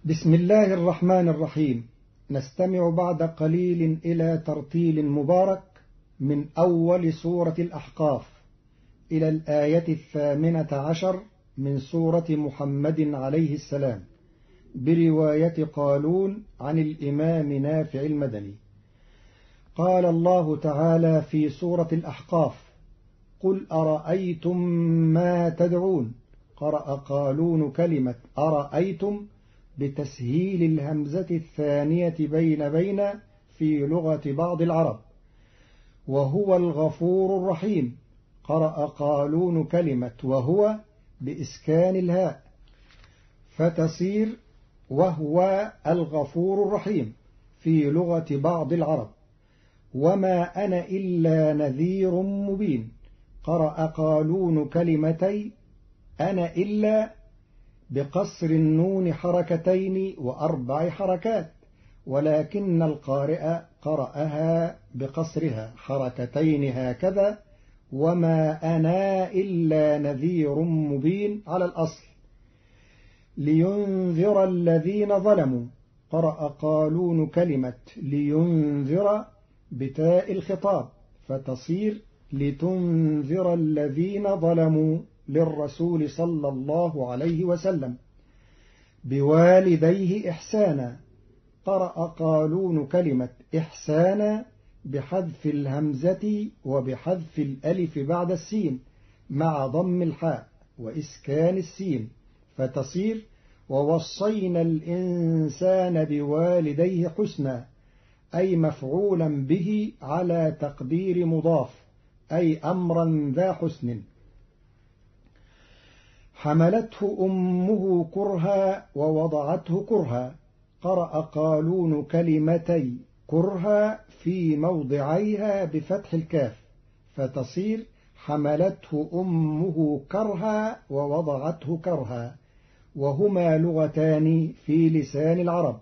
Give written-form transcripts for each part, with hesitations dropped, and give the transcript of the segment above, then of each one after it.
بسم الله الرحمن الرحيم. نستمع بعد قليل إلى ترتيل مبارك من أول سورة الأحقاف إلى الآية 18 من سورة محمد عليه السلام برواية قالون عن الإمام نافع المدني. قال الله تعالى في سورة الأحقاف: قل أرأيتم ما تدعون. قرأ قالون كلمة أرأيتم بتسهيل الهمزة الثانية بين في لغة بعض العرب، وهو الغفور الرحيم. قرأ قالون كلمة وهو بإسكان الهاء فتصير وهو الغفور الرحيم في لغة بعض العرب. وما أنا إلا نذير مبين. قرأ قالون كلمتي أنا إلا بقصر النون حركتين و4 حركات، ولكن القارئ قرأها بقصرها حركتين هكذا: وما أنا إلا نذير مبين على الأصل. لينذر الذين ظلموا. قرأ قالون كلمة لينذر بتاء الخطاب فتصير لتنذر الذين ظلموا للرسول صلى الله عليه وسلم بوالديه إحسانا. قرأ قالون كلمة إحسانا بحذف الهمزة وبحذف الألف بعد السين مع ضم الحاء وإسكان السين فتصير ووصينا الإنسان بوالديه حسنا، أي مفعولا به على تقدير مضاف، أي أمرا ذا حسن. حملته أمه كرها ووضعته كرها. قرأ قالون كلمتي كرها في موضعيها بفتح الكاف فتصير حملته أمه كرها ووضعته كرها، وهما لغتان في لسان العرب.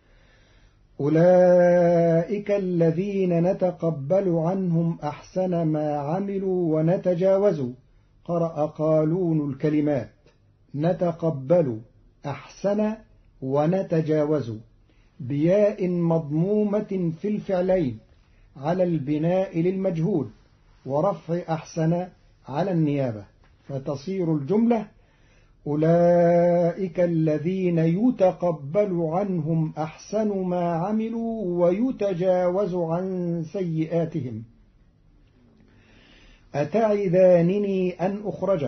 أولئك الذين نتقبل عنهم أحسن ما عملوا ونتجاوز. قرأ قالون الكلمات نتقبل أحسن ونتجاوز بياء مضمومة في الفعلين على البناء للمجهول ورفع أحسن على النيابة فتصير الجملة أولئك الذين يتقبل عنهم أحسن ما عملوا ويتجاوز عن سيئاتهم. أتعذانني أن أخرج.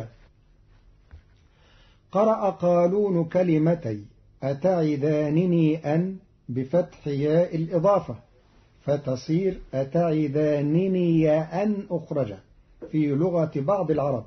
قرأ قالون كلمتي أتعذانني أن بفتح ياء الإضافة فتصير أتعذانني أن أخرج في لغة بعض العرب.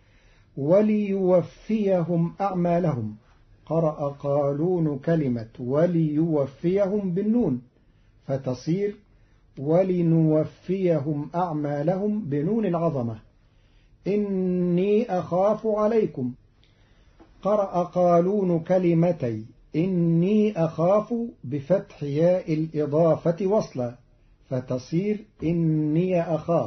وليوفيهم أعمالهم. قرأ قالون كلمة وليوفيهم بالنون فتصير ولنوفيهم أعمالهم بنون العظمة. إني أخاف عليكم. قرأ قالون كلمتي إني أخاف بفتح ياء الإضافة وصلا فتصير إني أخاف.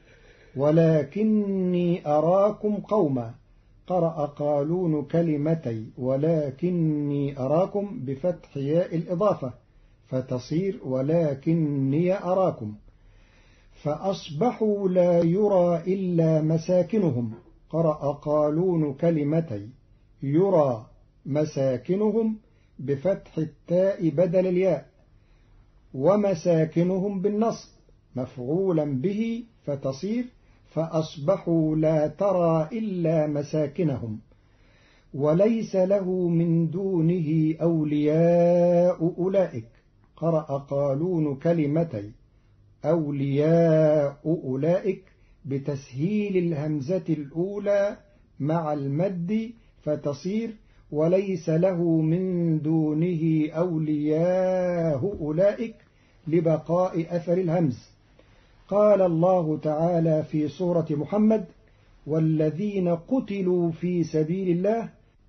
ولكني أراكم قوما. قرأ قالون كلمتي ولكني أراكم بفتح ياء الإضافة فتصير ولكني أراكم. فأصبحوا لا يرى إلا مساكنهم. قرأ قالون كلمتي يرى مساكنهم بفتح التاء بدل الياء ومساكنهم بالنصب مفعولا به فتصير فأصبحوا لا ترى إلا مساكنهم. وليس له من دونه أولياء أولئك. قرأ قالون كلمتي أولياء أولئك بتسهيل الهمزة الأولى مع المد فتصير وليس له من دونه أولياء أولئك لبقاء أثر الهمز. قال الله تعالى في سورة محمد: والذين قتلوا في سبيل الله.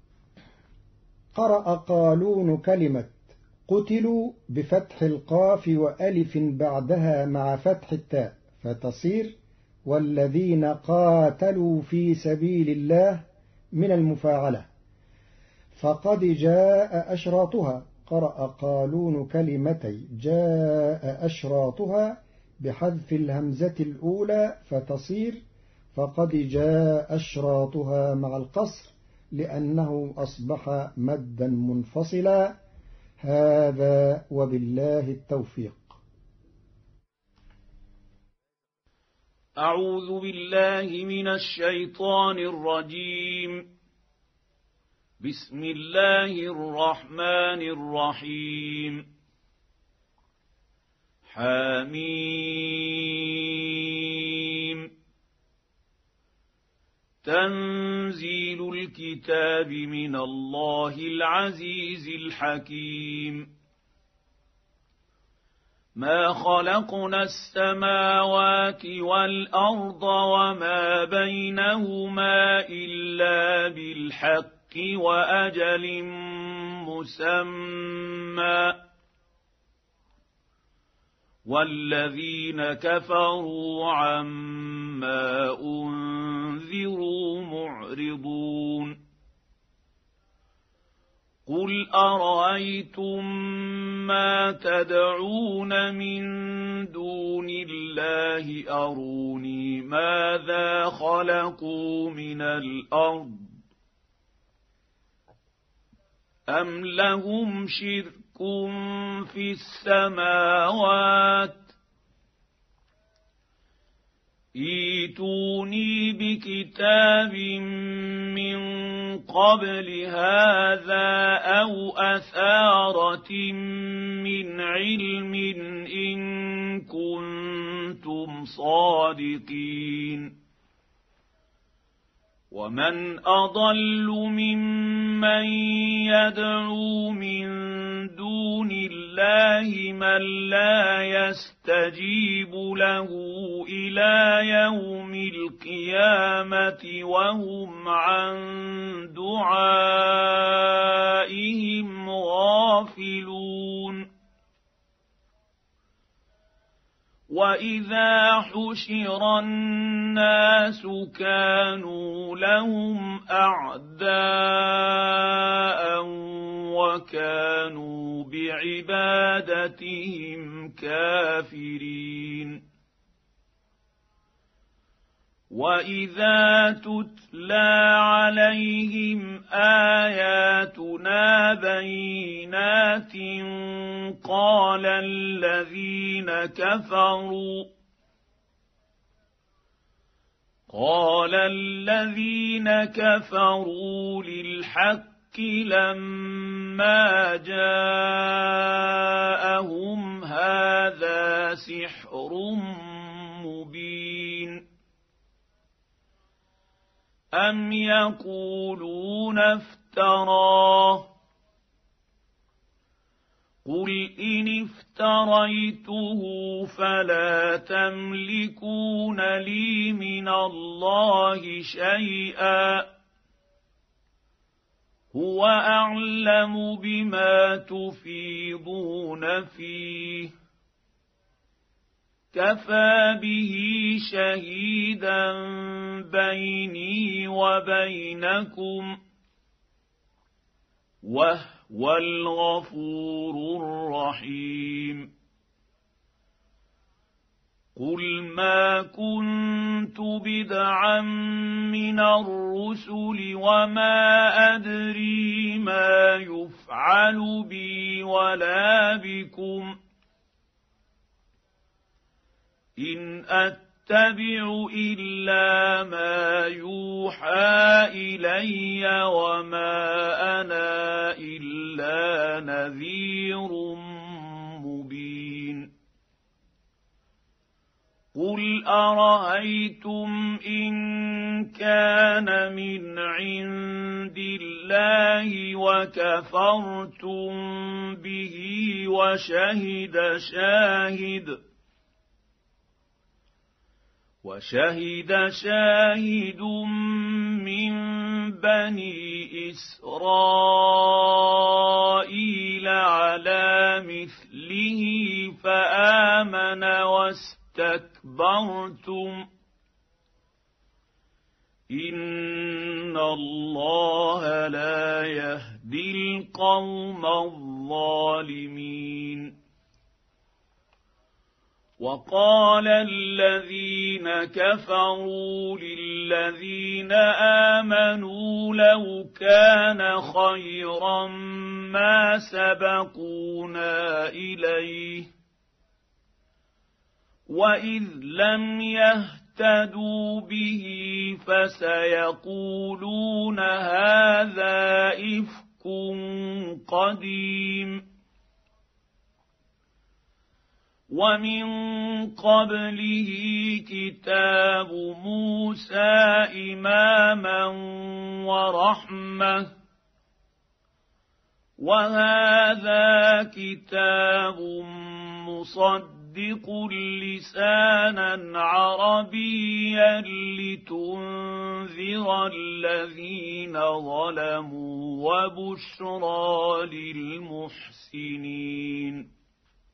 قرأ قالون كلمة قتلوا بفتح القاف وألف بعدها مع فتح التاء فتصير والذين قاتلوا في سبيل الله من المفاعلة. فقد جاء أشراطها. قرأ قالون كلمتي جاء أشراطها بحذف الهمزة الأولى فتصير فقد جاء أشراطها مع القصر لأنه أصبح مدا منفصلا. هذا وبالله التوفيق. أعوذ بالله من الشيطان الرجيم. بسم الله الرحمن الرحيم. حميم. تنزيل الكتاب من الله العزيز الحكيم. ما خلقنا السماوات والأرض وما بينهما إلا بالحق وأجل مسمى، والذين كفروا عما أنذروا معرضون. قل أرأيتم ما تدعون من دون الله أروني ماذا خلقوا من الأرض أم لهم شرك في السماوات ائتوني بكتاب من قبل هذا أو أثارة من علم إن كنتم صادقين. ومن أضل ممن يدعو من دون الله من لا يستجيب له إلى يوم القيامة وهم عن دعائهم غافلون. وإذا حشر الناس كانوا لهم أعداء وكانوا بعبادتهم كافرين. وإذا تتلى عليهم آياتنا بينات قال الذين كفروا للحق لما جاءهم هذا سحر مبين. أم يقولون افتراه قل إن افتريته فلا تملكون لي من الله شيئا هو أعلم بما تفيضون فيه كفى به شهيدا بيني وبينكم وهو الغفور الرحيم. قل ما كنت بدعا من الرسل وما أدري ما يفعل بي ولا بكم إن أتبع إلا ما يوحى إلي وما أنا إلا نذير مبين. قل أرأيتم إن كان من عند الله وكفرتم به وشهد شاهد من بني إسرائيل على مثله فآمن واستكبرتم إن الله لا يهدي تهدي القوم الظالمين. وقال الذين كفروا للذين آمنوا لو كان خيرا ما سبقونا إليه وإذ لم يهتدوا به فسيقولون هذا إفك قديم. ومن قبله كتاب موسى إماما ورحمة وهذا كتاب مصدق لسانا عربيا لتنذر الذين ظلموا وبشرى للمحسنين.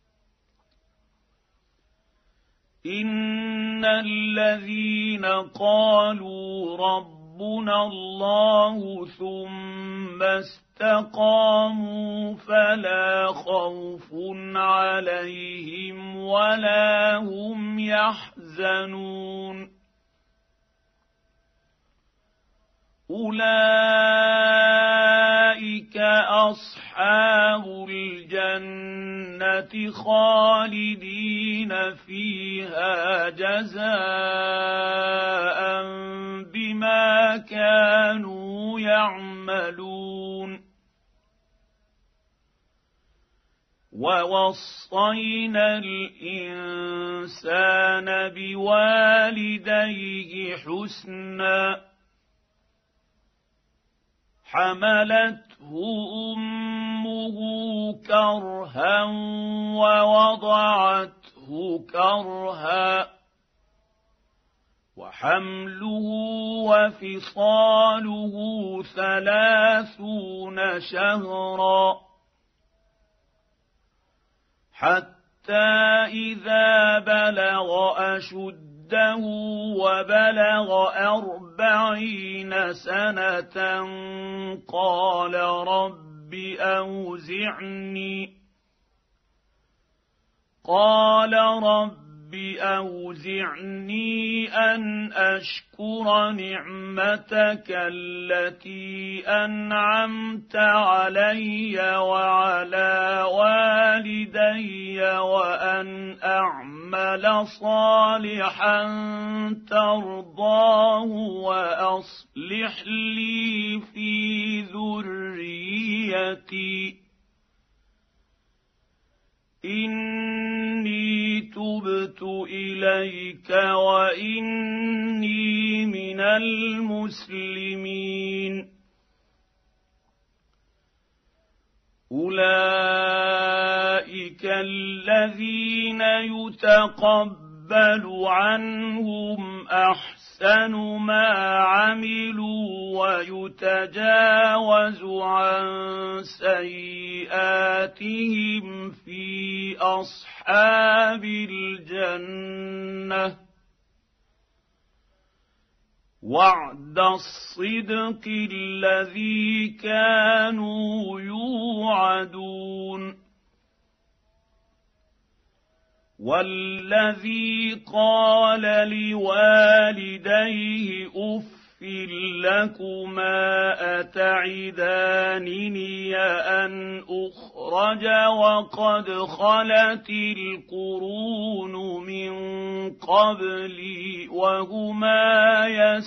إن الذين قالوا ربنا الله ثم استقاموا فلا خوف عليهم ولا هم يحزنون. أولئك أصحاب الجنة خالدين فيها جزاء بما كانوا يعملون. ووصينا الإنسان بوالديه حسنا حملته أمه كرها ووضعته كرها وحمله وفصاله 30 شهرا حتى إذا بلغ أشده وبلغ 40 سنة قال رب أوزعني أن أشكر نعمتك التي أنعمت علي وعلى والدي وأن أعمل صالحا ترضاه وأصلح لي في ذريتي إني تبت إليك وإني من المسلمين. أولئك الذين يتقبل عنهم أحسن ما عملوا ويتجاوز عن سيئاتهم في أصحاب الجنة وعد الصدق الذي كانوا يوعدون. والذي قال لوالديه أف لكما أتعدانني أن أخرج وقد خلت القرون من قبلي وهما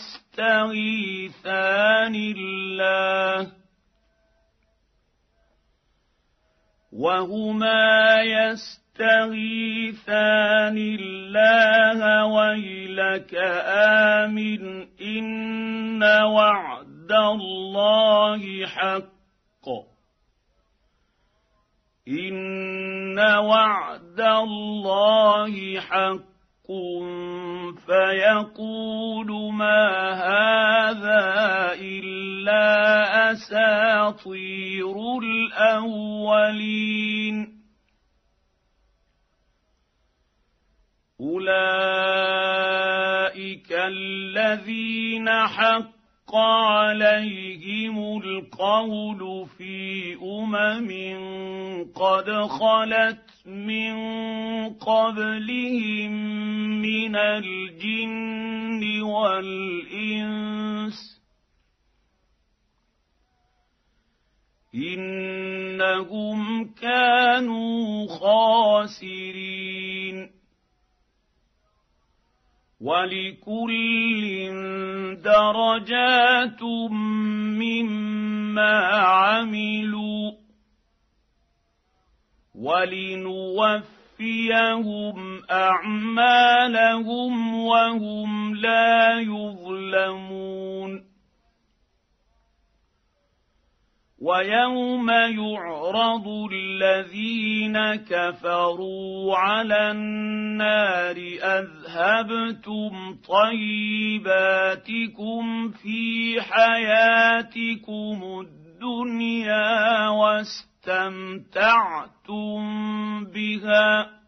يستغيثان الله ويلك آمن إن وعد الله حق فيقول ما هذا إلا أساطير الأولين. أولئك الذين حق حق عليهم القول في قد خلت من قبلهم من الجن والإنس إنهم كانوا خاسرين ولكل درجات مما عملوا ولنوفيهم أعمالهم وهم لا يظلمون ويوم يعرض الذين كفروا على النار أذهبتم طيباتكم في حياتكم الدنيا واستمتعتم بها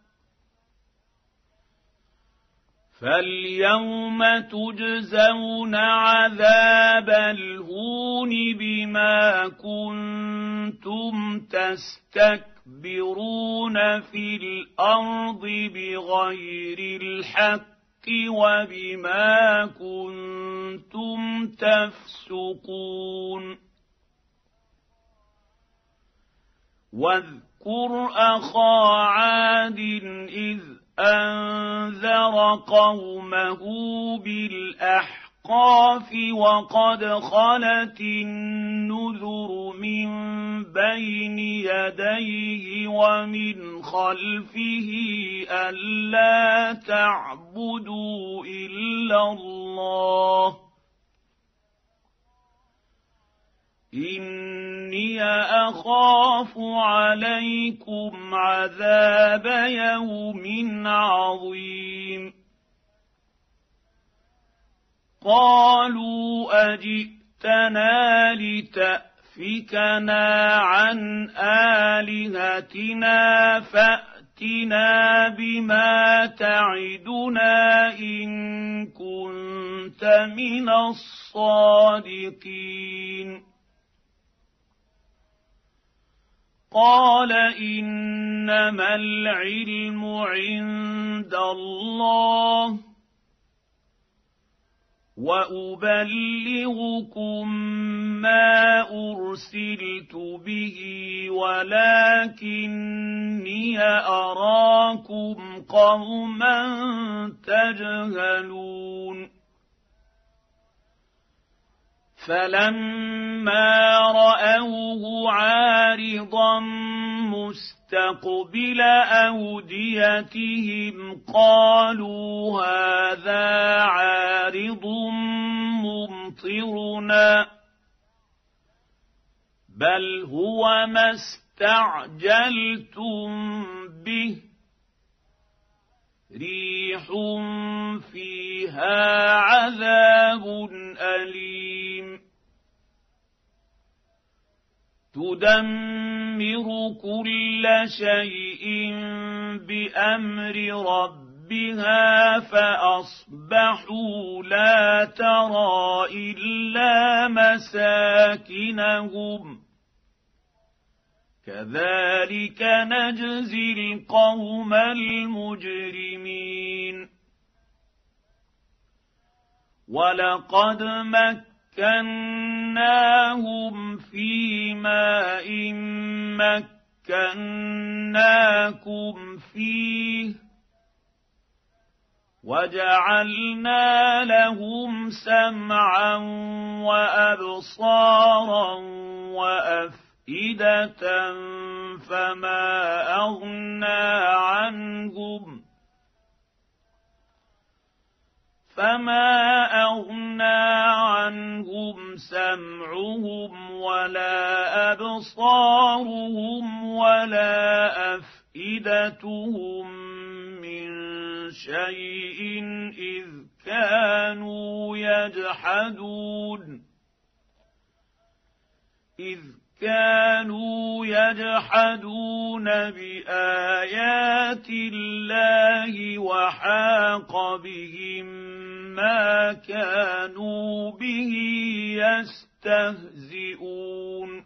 فاليوم تجزون عذاب الهون بما كنتم تستكبرون في الأرض بغير الحق وبما كنتم تفسقون واذكر أخا عاد إذ أنذر قومه بالأحقاف وقد خلت النذر من بين يديه ومن خلفه ألا تعبدوا إلا الله إني أخاف عليكم عذاب يوم عظيم قالوا أجئتنا لتأفكنا عن آلهتنا فأتنا بما تعدنا إن كنت من الصادقين قال إنما العلم عند الله وأبلغكم ما أرسلت به ولكني أراكم قوما تجهلون فلما رأوه عارضا مستقبل أوديتهم قالوا هذا عارض ممطرنا بل هو ما استعجلتم به ريح فيها عذاب أليم تدمر كل شيء بأمر ربها فأصبحوا لا ترى إلا مساكنهم كذلك نجزي القوم المجرمين ولقد مكناهم في ماء مكناكم فيه وجعلنا لهم سمعا وأبصارا وأفئدة فما أغنى عنهم سمعهم ولا أبصارهم ولا أفئدتهم من شيء إذ كانوا يجحدون بآيات الله وحاق بهم ما كانوا به يستهزئون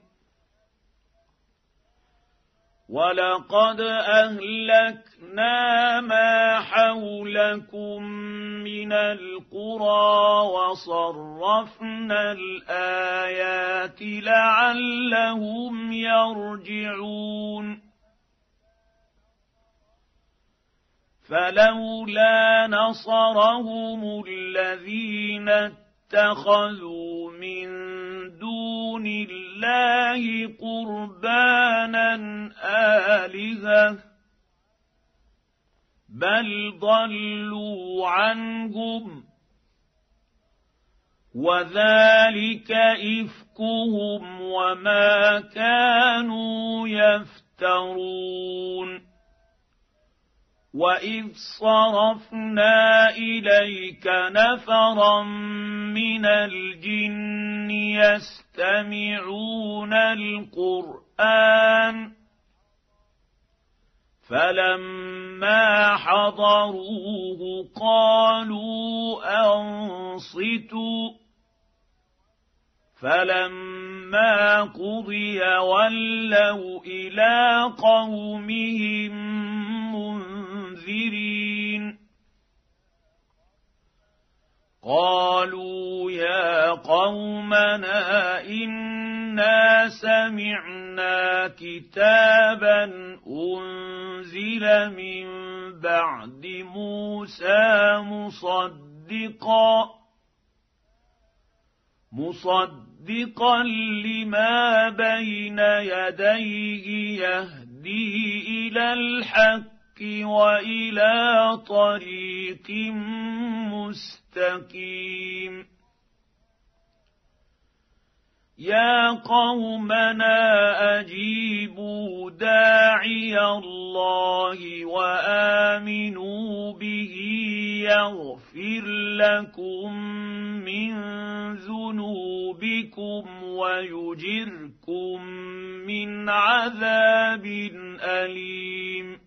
ولقد أهلكنا ما حولكم من القرى وصرفنا الآيات لعلهم يرجعون فلولا نصرهم الذين اتخذوا من دون الله قربانا آلهة بل ضلوا عنهم وذلك إفكهم وما كانوا يفترون وإذ صرفنا إليك نفرا من الجن يستمعون القرآن فلما حضروه قالوا أنصتوا فلما قضي ولوا إلى قومهم منذرين قالوا يا قومنا إنا سمعنا كتابا أنزل من بعد موسى مصدقا لما بين يديه يهدي إلى الحق وإلى طريق مستقيم يا قومنا أجيبوا داعي الله وآمنوا به يغفر لكم من ذنوبكم ويجركم من عذاب أليم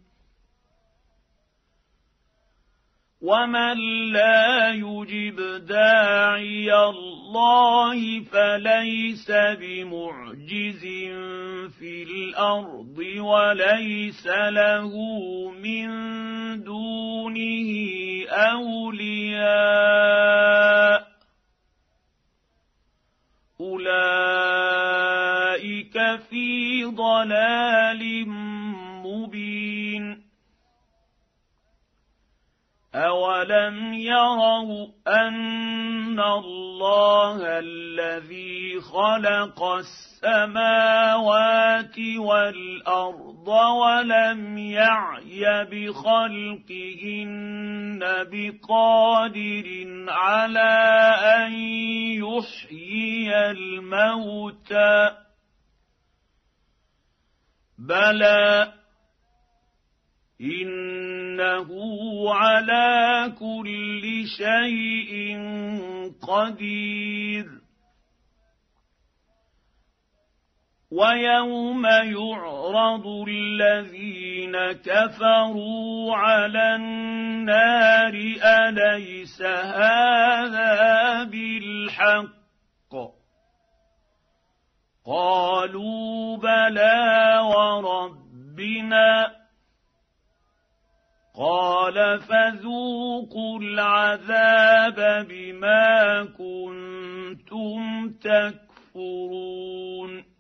ومن لا يجب داعي الله فليس بمعجز في الأرض وليس له من دونه أولياء أولئك في ضلال مبين أولم يروا أن الله الذي خلق السماوات والأرض ولم يعي بخلقهن بقادر على أن يحيي الموتى بلى إنه على كل شيء قدير ويوم يعرض الذين كفروا على النار أليس هذا بالحق قالوا بلى وربنا قال فذوقوا العذاب بما كنتم تكفرون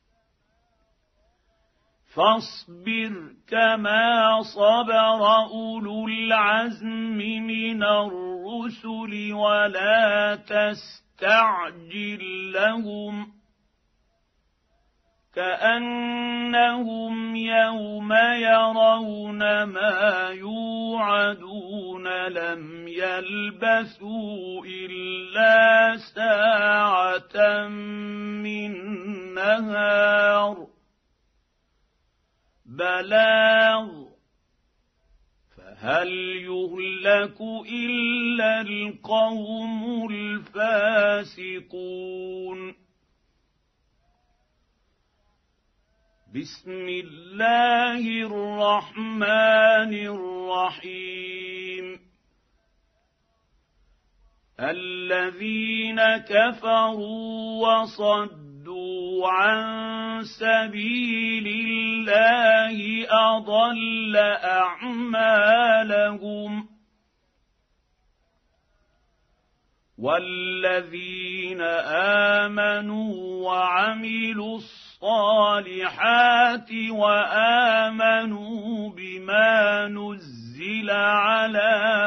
فاصبر كما صبر أولو العزم من الرسل ولا تستعجل لهم كأنهم يوم يرون ما يوعدون لم يلبثوا إلا ساعة من نهار بلاغ فهل يهلك إلا القوم الفاسقون بسم الله الرحمن الرحيم الذين كفروا وصدوا عن سبيل الله أضل أعمالهم والذين آمنوا وعملوا الصالحات وآمنوا بما نزل على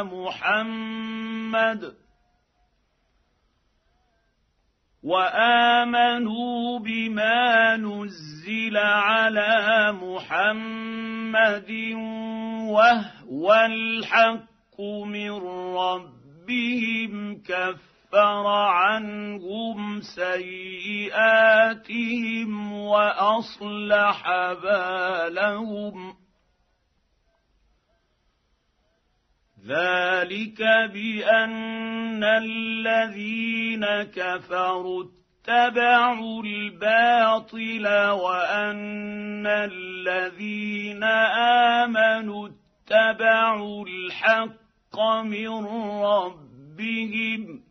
محمد وهو الحق من ربهم كفر عنهم سيئاتهم وأصلح بالهم ذلك بأن الذين كفروا اتبعوا الباطل وأن الذين آمنوا اتبعوا الحق من ربهم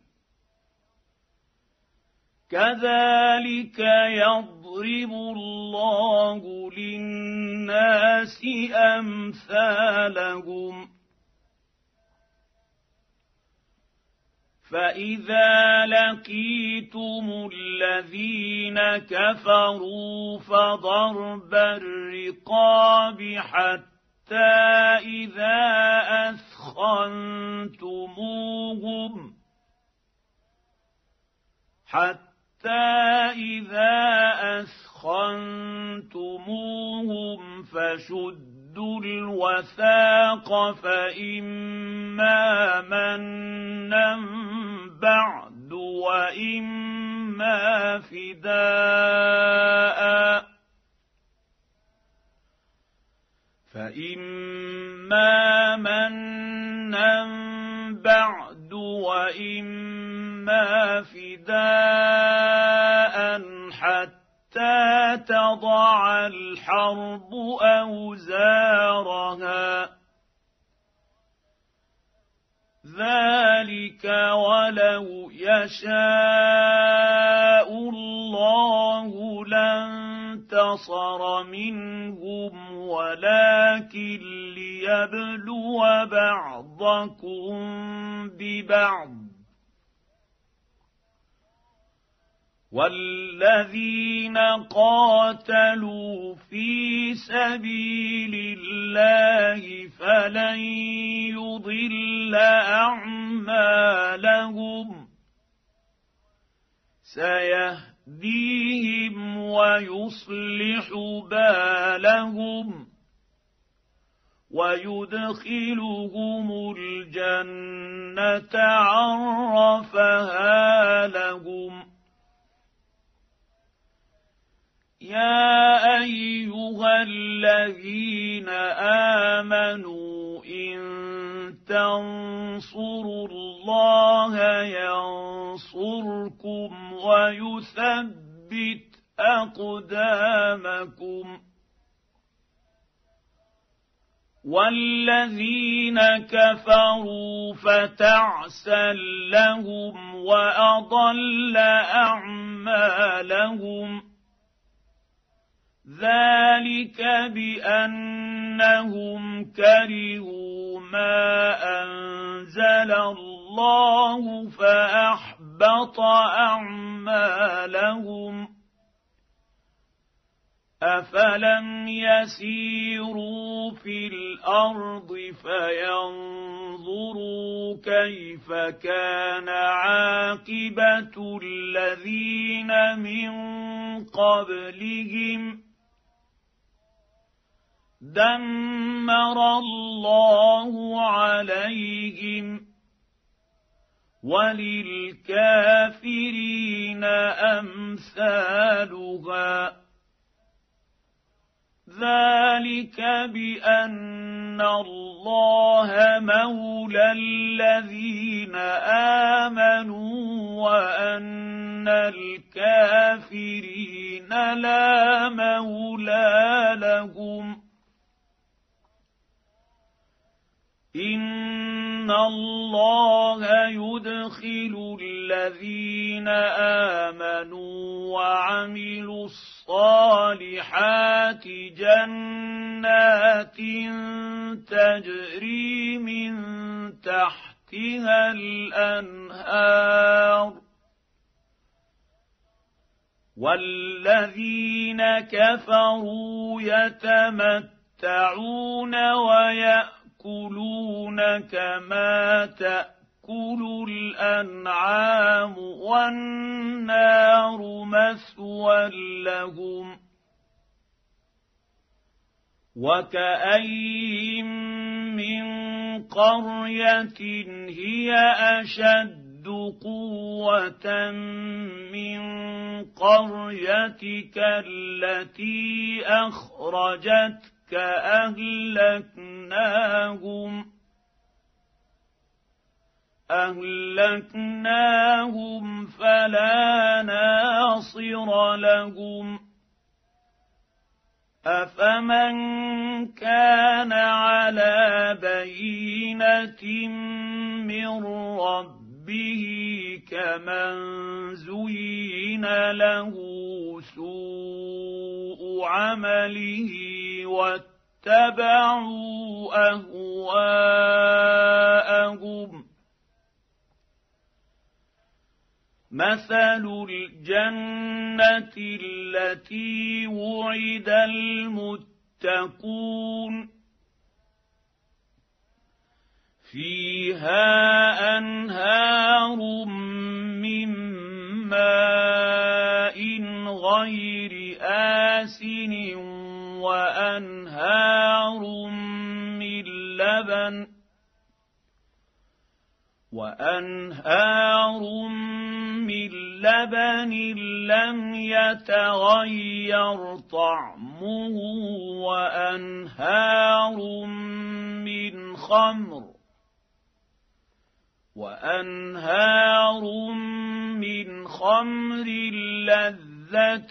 كذلك يضرب الله للناس أمثالهم فإذا لقيتم الذين كفروا فضرب الرقاب حتى إذا أثخنتموهم فشدوا الوثاق فإما منا بعد وإما فداء حتى تضع الحرب أوزارها ذلك ولو يشاء الله لانتصر منهم ولكن ليبلو بعضكم ببعض والذين قاتلوا في سبيل الله فلن يضل أعمالهم سيهديهم ويصلح بالهم ويدخلهم الجنة عرفها لهم يا أيها الذين آمنوا إن تنصروا الله ينصركم ويثبت أقدامكم والذين كفروا فتعسا لهم وأضل أعمالهم ذلك بأنهم كرهوا ما أنزل الله فأحبط أعمالهم أفلم يسيروا في الأرض فينظروا كيف كان عاقبة الذين من قبلهم دمر الله عليهم وللكافرين أمثالها ذلك بأن الله مولى الذين آمنوا وأن الكافرين لا مولى لهم إن إن الله يدخل الذين آمنوا وعملوا الصالحات جنات تجري من تحتها الأنهار والذين كفروا يتمتعون ويأكلون كما تأكل الأنعام والنار مثوى لهم وكأين من قرية هي أشد قوة من قريتك التي أخرجتك أهلكناهم فلا ناصر لهم أفمن كان على بينة من ربه كمن زين له سوء عمله واتبعوا أهواءهم مثل الجنة التي وعد المتقون فيها أنهار من ماء غير آسن وأنهار من لبن لم يتغير طعمه وأنهار من خمر لذة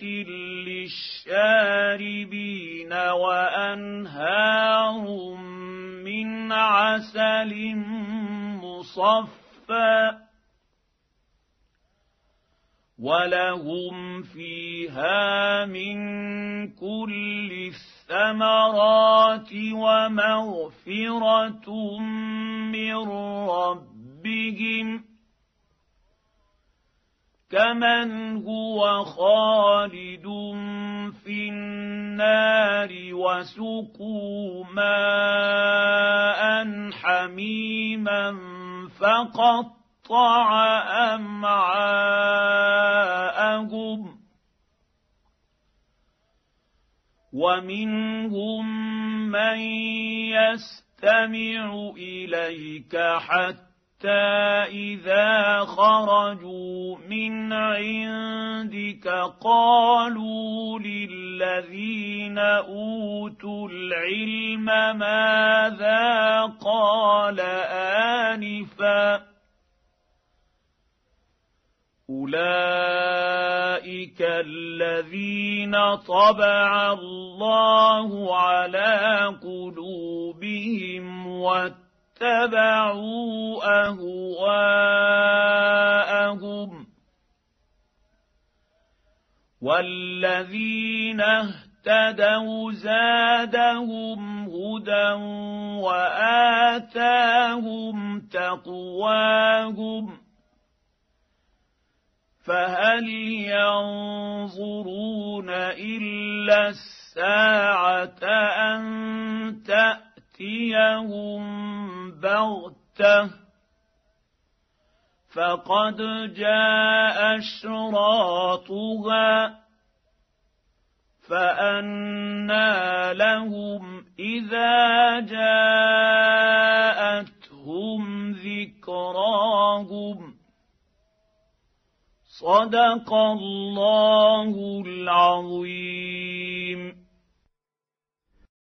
للشاربين وأنهار من عسل مصفى ولهم فيها من كل الثمرات ومغفرة من ربهم كمن هو خالد في النار وسقوا ماء حميما فقطع أمعاءهم ومنهم من يستمع إليك حتى إذا خرجوا من عندك قالوا للذين أوتوا العلم ماذا قال آنفا أولئك الذين طبع الله على قلوبهم واتبعوا أهواءهم والذين اهتدوا زادهم هدى وآتاهم تقواهم فهل ينظرون إلا الساعة أن تأتيهم بغتة فقد جاء أشراطها فأنى لهم إذا جاءتهم ذكراهم صدق الله العظيم.